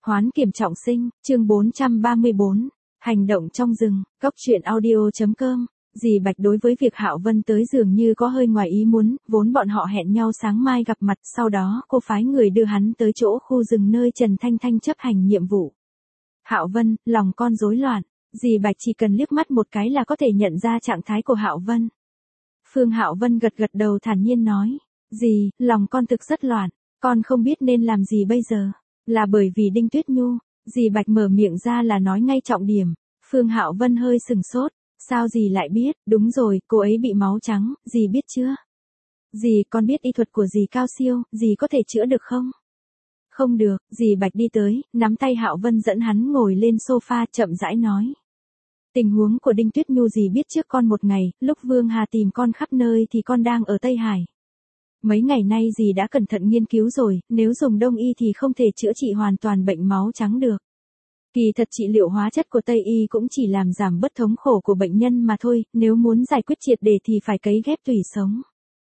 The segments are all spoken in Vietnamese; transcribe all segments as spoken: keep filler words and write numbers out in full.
Hoán kiểm trọng sinh, chương bốn trăm ba mươi bốn, hành động trong rừng, góc truyện audio.com. Dì Bạch đối với việc Hạo Vân tới dường như có hơi ngoài ý muốn, vốn bọn họ hẹn nhau sáng mai gặp mặt, sau đó cô phái người đưa hắn tới chỗ khu rừng nơi Trần Thanh Thanh chấp hành nhiệm vụ. Hạo Vân, lòng con rối loạn, dì Bạch chỉ cần liếc mắt một cái là có thể nhận ra trạng thái của Hạo Vân. Phương Hạo Vân gật gật đầu thản nhiên nói, dì, lòng con thực rất loạn, con không biết nên làm gì bây giờ. Là bởi vì Đinh Tuyết Nhu, dì Bạch mở miệng ra là nói ngay trọng điểm. Phương Hạo Vân hơi sừng sốt, sao dì lại biết? Đúng rồi, cô ấy bị máu trắng, dì biết chưa? Dì, con biết y thuật của dì cao siêu, dì có thể chữa được không? Không được, dì Bạch đi tới, nắm tay Hạo Vân dẫn hắn ngồi lên sofa chậm rãi nói. Tình huống của Đinh Tuyết Nhu dì biết trước con một ngày, lúc Vương Hà tìm con khắp nơi thì con đang ở Tây Hải. Mấy ngày nay dì đã cẩn thận nghiên cứu rồi, nếu dùng đông y thì không thể chữa trị hoàn toàn bệnh máu trắng được. Kỳ thật trị liệu hóa chất của Tây y cũng chỉ làm giảm bớt thống khổ của bệnh nhân mà thôi, nếu muốn giải quyết triệt để thì phải cấy ghép tủy sống.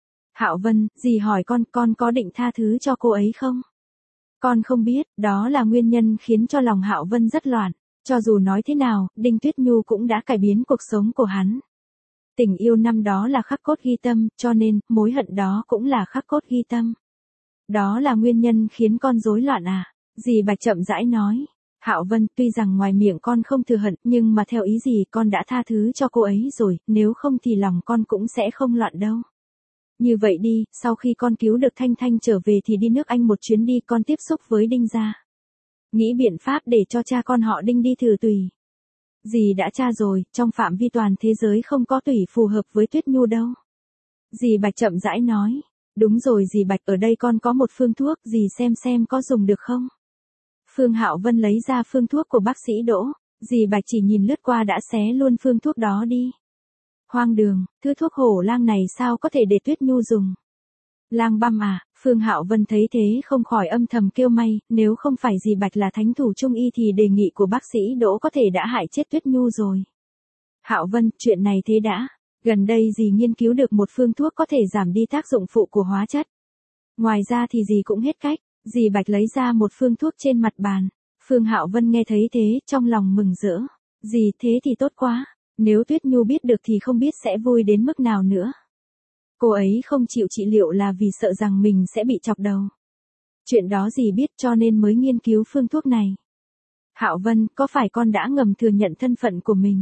Hạo Vân, dì hỏi con, con có định tha thứ cho cô ấy không? Con không biết, đó là nguyên nhân khiến cho lòng Hạo Vân rất loạn. Cho dù nói thế nào, Đinh Tuyết Nhu cũng đã cải biến cuộc sống của hắn. Tình yêu năm đó là khắc cốt ghi tâm, cho nên, mối hận đó cũng là khắc cốt ghi tâm. Đó là nguyên nhân khiến con rối loạn à? Dì Bạch chậm rãi nói. Hạo Vân, tuy rằng ngoài miệng con không thừa hận, nhưng mà theo ý gì con đã tha thứ cho cô ấy rồi, nếu không thì lòng con cũng sẽ không loạn đâu. Như vậy đi, sau khi con cứu được Thanh Thanh trở về thì đi nước Anh một chuyến đi, con tiếp xúc với Đinh gia. Nghĩ biện pháp để cho cha con họ Đinh đi thử tùy. Dì đã tra rồi, trong phạm vi toàn thế giới không có tủy phù hợp với Tuyết Nhu đâu. Dì Bạch chậm rãi nói. Đúng rồi dì Bạch, ở đây con có một phương thuốc, dì xem xem có dùng được không? Phương Hạo Vân lấy ra phương thuốc của bác sĩ Đỗ, dì Bạch chỉ nhìn lướt qua đã xé luôn phương thuốc đó đi. Hoang đường, thứ thuốc hổ lang này sao có thể để Tuyết Nhu dùng? Lang băm à? Phương Hạo Vân thấy thế không khỏi âm thầm kêu may, nếu không phải dì Bạch là thánh thủ trung y thì đề nghị của bác sĩ Đỗ có thể đã hại chết Tuyết Nhu rồi. Hạo Vân, chuyện này thế đã. Gần đây dì nghiên cứu được một phương thuốc có thể giảm đi tác dụng phụ của hóa chất. Ngoài ra thì dì cũng hết cách. Dì Bạch lấy ra một phương thuốc trên mặt bàn. Phương Hạo Vân nghe thấy thế, trong lòng mừng rỡ. Dì, thế thì tốt quá. Nếu Tuyết Nhu biết được thì không biết sẽ vui đến mức nào nữa. Cô ấy không chịu trị liệu là vì sợ rằng mình sẽ bị chọc đầu. Chuyện đó dì biết cho nên mới nghiên cứu phương thuốc này. Hạo Vân, có phải con đã ngầm thừa nhận thân phận của mình?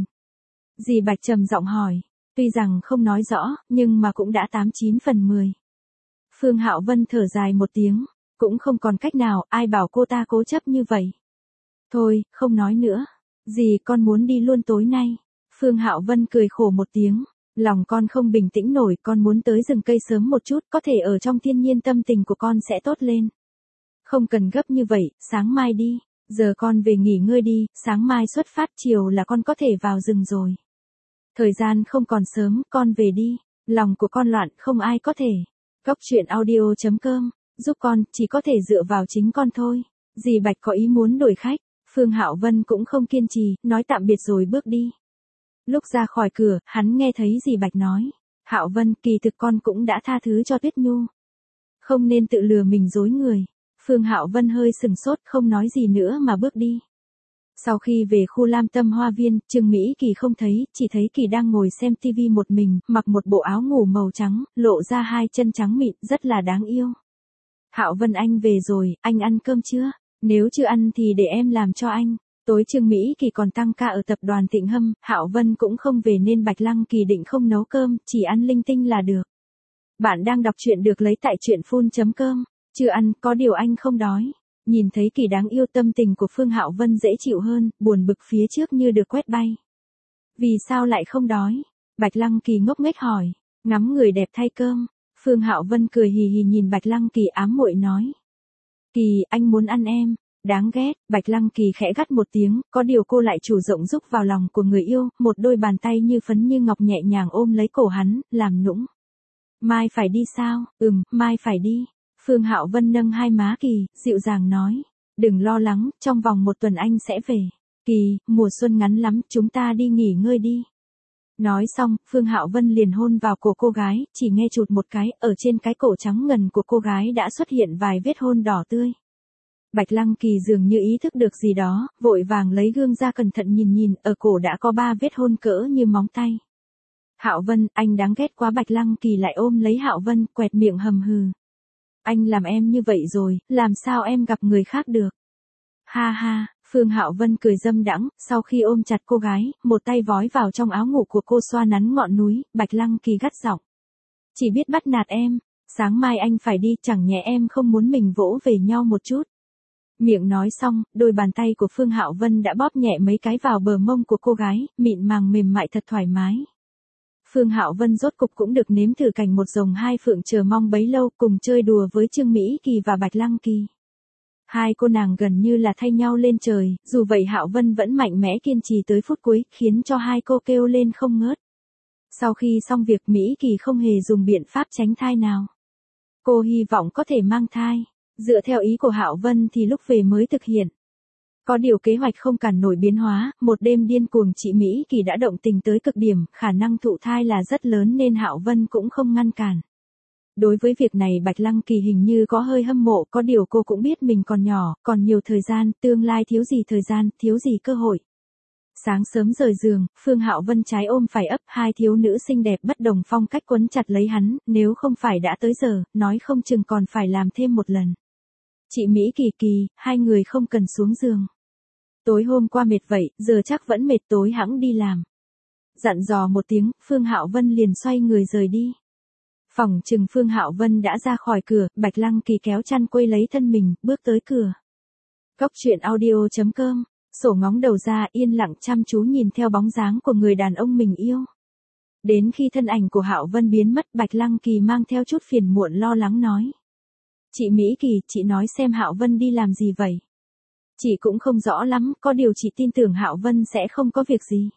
Dì Bạch trầm giọng hỏi. Tuy rằng không nói rõ, nhưng mà cũng đã tám chín phần mười. Phương Hạo Vân thở dài một tiếng. Cũng không còn cách nào, ai bảo cô ta cố chấp như vậy. Thôi, không nói nữa. Dì, con muốn đi luôn tối nay. Phương Hạo Vân cười khổ một tiếng. Lòng con không bình tĩnh nổi, con muốn tới rừng cây sớm một chút, có thể ở trong thiên nhiên tâm tình của con sẽ tốt lên. Không cần gấp như vậy, sáng mai đi. Giờ con về nghỉ ngơi đi, sáng mai xuất phát chiều là con có thể vào rừng rồi. Thời gian không còn sớm, con về đi. Lòng của con loạn, không ai có thể. Góc truyện audio.com. Giúp con, chỉ có thể dựa vào chính con thôi. Dì Bạch có ý muốn đổi khách. Phương Hạo Vân cũng không kiên trì, nói tạm biệt rồi bước đi. Lúc ra khỏi cửa, hắn nghe thấy dì Bạch nói. Hạo Vân, kỳ thực con cũng đã tha thứ cho Tuyết Nhu. Không nên tự lừa mình dối người. Phương Hạo Vân hơi sừng sốt, không nói gì nữa mà bước đi. Sau khi về khu Lam Tâm Hoa Viên, Trương Mỹ Kỳ không thấy, chỉ thấy Kỳ đang ngồi xem tivi một mình, mặc một bộ áo ngủ màu trắng, lộ ra hai chân trắng mịn, rất là đáng yêu. Hạo Vân, anh về rồi, anh ăn cơm chưa? Nếu chưa ăn thì để em làm cho anh. Tối Trương Mỹ Kỳ còn tăng ca ở tập đoàn Tịnh Hâm, Hạo Vân cũng không về nên Bạch Lăng Kỳ định không nấu cơm, chỉ ăn linh tinh là được. Bạn đang đọc truyện được lấy tại truyện phun chấm com. Chưa ăn, có điều anh không đói. Nhìn thấy Kỳ đáng yêu, tâm tình của Phương Hạo Vân dễ chịu hơn, buồn bực phía trước như được quét bay. Vì sao lại không đói? Bạch Lăng Kỳ ngốc nghếch hỏi. Ngắm người đẹp thay cơm. Phương Hạo Vân cười hì hì nhìn Bạch Lăng Kỳ ám muội nói. Kỳ, anh muốn ăn em. Đáng ghét, Bạch Lăng Kỳ khẽ gắt một tiếng, có điều cô lại chủ động rúc vào lòng của người yêu, một đôi bàn tay như phấn như ngọc nhẹ nhàng ôm lấy cổ hắn, làm nũng. Mai phải đi sao? Ừm, mai phải đi. Phương Hạo Vân nâng hai má Kỳ, dịu dàng nói. Đừng lo lắng, trong vòng một tuần anh sẽ về. Kỳ, mùa xuân ngắn lắm, chúng ta đi nghỉ ngơi đi. Nói xong, Phương Hạo Vân liền hôn vào cổ cô gái, chỉ nghe chụt một cái, ở trên cái cổ trắng ngần của cô gái đã xuất hiện vài vết hôn đỏ tươi. Bạch Lăng Kỳ dường như ý thức được gì đó, vội vàng lấy gương ra cẩn thận nhìn nhìn, ở cổ đã có ba vết hôn cỡ như móng tay. Hạo Vân, anh đáng ghét quá. Bạch Lăng Kỳ lại ôm lấy Hạo Vân, quẹt miệng hầm hừ. Anh làm em như vậy rồi, làm sao em gặp người khác được? Ha ha, Phương Hạo Vân cười dâm đãng, sau khi ôm chặt cô gái, một tay vói vào trong áo ngủ của cô xoa nắn ngọn núi. Bạch Lăng Kỳ gắt giọng. Chỉ biết bắt nạt em, sáng mai anh phải đi, chẳng nhẽ em không muốn mình vỗ về nhau một chút. Miệng nói xong, đôi bàn tay của Phương Hạo Vân đã bóp nhẹ mấy cái vào bờ mông của cô gái, mịn màng mềm mại thật thoải mái. Phương Hạo Vân rốt cục cũng được nếm thử cảnh một rồng hai phượng chờ mong bấy lâu, cùng chơi đùa với Trương Mỹ Kỳ và Bạch Lăng Kỳ. Hai cô nàng gần như là thay nhau lên trời, dù vậy Hạo Vân vẫn mạnh mẽ kiên trì tới phút cuối, khiến cho hai cô kêu lên không ngớt. Sau khi xong việc, Mỹ Kỳ không hề dùng biện pháp tránh thai nào. Cô hy vọng có thể mang thai, dựa theo ý của Hạo Vân thì lúc về mới thực hiện. Có điều kế hoạch không cản nổi biến hóa, một đêm điên cuồng chị Mỹ Kỳ đã động tình tới cực điểm, khả năng thụ thai là rất lớn nên Hạo Vân cũng không ngăn cản. Đối với việc này Bạch Lăng Kỳ hình như có hơi hâm mộ, có điều cô cũng biết mình còn nhỏ, còn nhiều thời gian, tương lai thiếu gì thời gian, thiếu gì cơ hội. Sáng sớm rời giường, Phương Hạo Vân trái ôm phải ấp, hai thiếu nữ xinh đẹp bất đồng phong cách quấn chặt lấy hắn, nếu không phải đã tới giờ, nói không chừng còn phải làm thêm một lần. Chị Mỹ Kỳ Kỳ, hai người không cần xuống giường. Tối hôm qua mệt vậy, giờ chắc vẫn mệt, tối hẵng đi làm. Dặn dò một tiếng, Phương Hạo Vân liền xoay người rời đi. Phòng chừng Phương Hạo Vân đã ra khỏi cửa, Bạch Lăng Kỳ kéo chăn quây lấy thân mình, bước tới cửa. Cốc truyện audio chấm com, sổ ngóng đầu ra, yên lặng chăm chú nhìn theo bóng dáng của người đàn ông mình yêu. Đến khi thân ảnh của Hạo Vân biến mất, Bạch Lăng Kỳ mang theo chút phiền muộn lo lắng nói. Chị Mỹ Kỳ, chị nói xem Hạo Vân đi làm gì vậy? Chị cũng không rõ lắm, có điều chị tin tưởng Hạo Vân sẽ không có việc gì.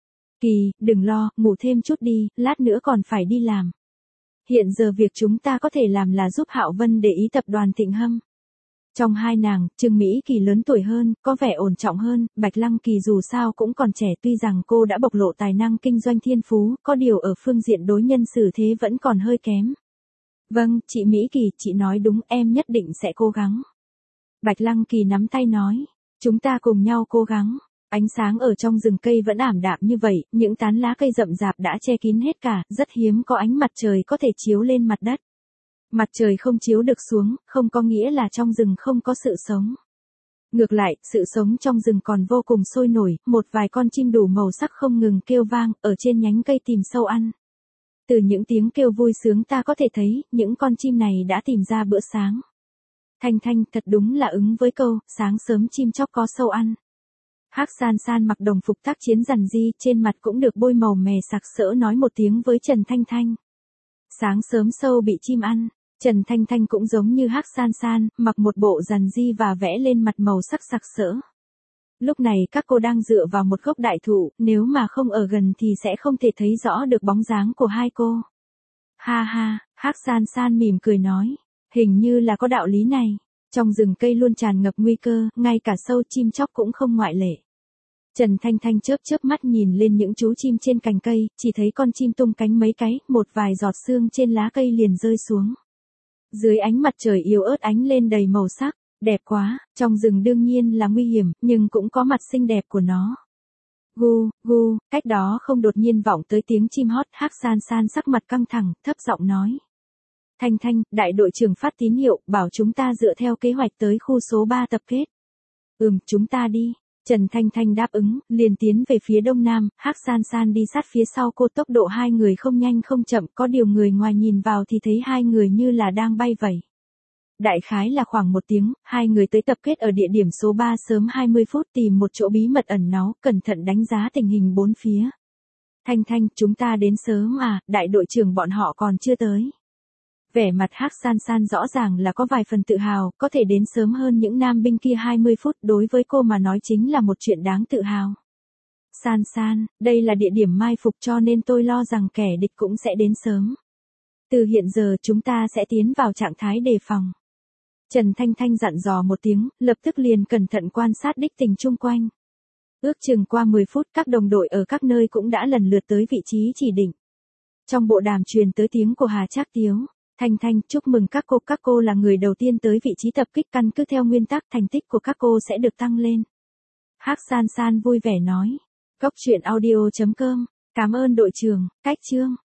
Kỳ, đừng lo, ngủ thêm chút đi, lát nữa còn phải đi làm. Hiện giờ việc chúng ta có thể làm là giúp Hạo Vân để ý tập đoàn Thịnh Hâm. Trong hai nàng, Trương Mỹ Kỳ lớn tuổi hơn, có vẻ ổn trọng hơn, Bạch Lăng Kỳ dù sao cũng còn trẻ, tuy rằng cô đã bộc lộ tài năng kinh doanh thiên phú, có điều ở phương diện đối nhân xử thế vẫn còn hơi kém. Vâng, chị Mỹ Kỳ, chị nói đúng, em nhất định sẽ cố gắng. Bạch Lăng Kỳ nắm tay nói, chúng ta cùng nhau cố gắng. Ánh sáng ở trong rừng cây vẫn ảm đạm như vậy, những tán lá cây rậm rạp đã che kín hết cả, rất hiếm có ánh mặt trời có thể chiếu lên mặt đất. Mặt trời không chiếu được xuống, không có nghĩa là trong rừng không có sự sống. Ngược lại, sự sống trong rừng còn vô cùng sôi nổi, một vài con chim đủ màu sắc không ngừng kêu vang, ở trên nhánh cây tìm sâu ăn. Từ những tiếng kêu vui sướng ta có thể thấy, những con chim này đã tìm ra bữa sáng. Thanh Thanh, thật đúng là ứng với câu, sáng sớm chim chóc có sâu ăn. Hắc San San mặc đồng phục tác chiến rằn ri, trên mặt cũng được bôi màu mè sặc sỡ nói một tiếng với Trần Thanh Thanh. Sáng sớm sâu bị chim ăn, Trần Thanh Thanh cũng giống như Hắc San San, mặc một bộ rằn ri và vẽ lên mặt màu sắc sặc sỡ. Lúc này các cô đang dựa vào một gốc đại thụ, nếu mà không ở gần thì sẽ không thể thấy rõ được bóng dáng của hai cô. Ha ha, Hắc San San mỉm cười nói, hình như là có đạo lý này. Trong rừng cây luôn tràn ngập nguy cơ, ngay cả sâu chim chóc cũng không ngoại lệ. Trần Thanh Thanh chớp chớp mắt nhìn lên những chú chim trên cành cây, chỉ thấy con chim tung cánh mấy cái, một vài giọt sương trên lá cây liền rơi xuống. Dưới ánh mặt trời yếu ớt ánh lên đầy màu sắc, đẹp quá, trong rừng đương nhiên là nguy hiểm, nhưng cũng có mặt xinh đẹp của nó. Gu, gu, cách đó không đột nhiên vọng tới tiếng chim hót, Hắc San San sắc mặt căng thẳng, thấp giọng nói. Thanh Thanh, đại đội trưởng phát tín hiệu, bảo chúng ta dựa theo kế hoạch tới khu số ba tập kết. Ừm, chúng ta đi. Trần Thanh Thanh đáp ứng, liền tiến về phía đông nam, Hắc San San đi sát phía sau cô, tốc độ hai người không nhanh không chậm, có điều người ngoài nhìn vào thì thấy hai người như là đang bay vậy. Đại khái là khoảng một tiếng, hai người tới tập kết ở địa điểm số ba sớm hai mươi phút, tìm một chỗ bí mật ẩn náu, cẩn thận đánh giá tình hình bốn phía. Thanh Thanh, chúng ta đến sớm à, đại đội trưởng bọn họ còn chưa tới. Vẻ mặt Hắc San San rõ ràng là có vài phần tự hào, có thể đến sớm hơn những nam binh kia hai mươi phút, đối với cô mà nói chính là một chuyện đáng tự hào. San San, đây là địa điểm mai phục cho nên tôi lo rằng kẻ địch cũng sẽ đến sớm. Từ hiện giờ chúng ta sẽ tiến vào trạng thái đề phòng. Trần Thanh Thanh dặn dò một tiếng, lập tức liền cẩn thận quan sát đích tình chung quanh. Ước chừng qua mười phút các đồng đội ở các nơi cũng đã lần lượt tới vị trí chỉ định. Trong bộ đàm truyền tới tiếng của Hà Trác Tiếu. Thanh Thanh, chúc mừng các cô, các cô là người đầu tiên tới vị trí tập kích, căn cứ theo nguyên tắc thành tích của các cô sẽ được tăng lên. Hắc San San vui vẻ nói. Góc truyện audio chấm com, cảm ơn đội trưởng, cách chương.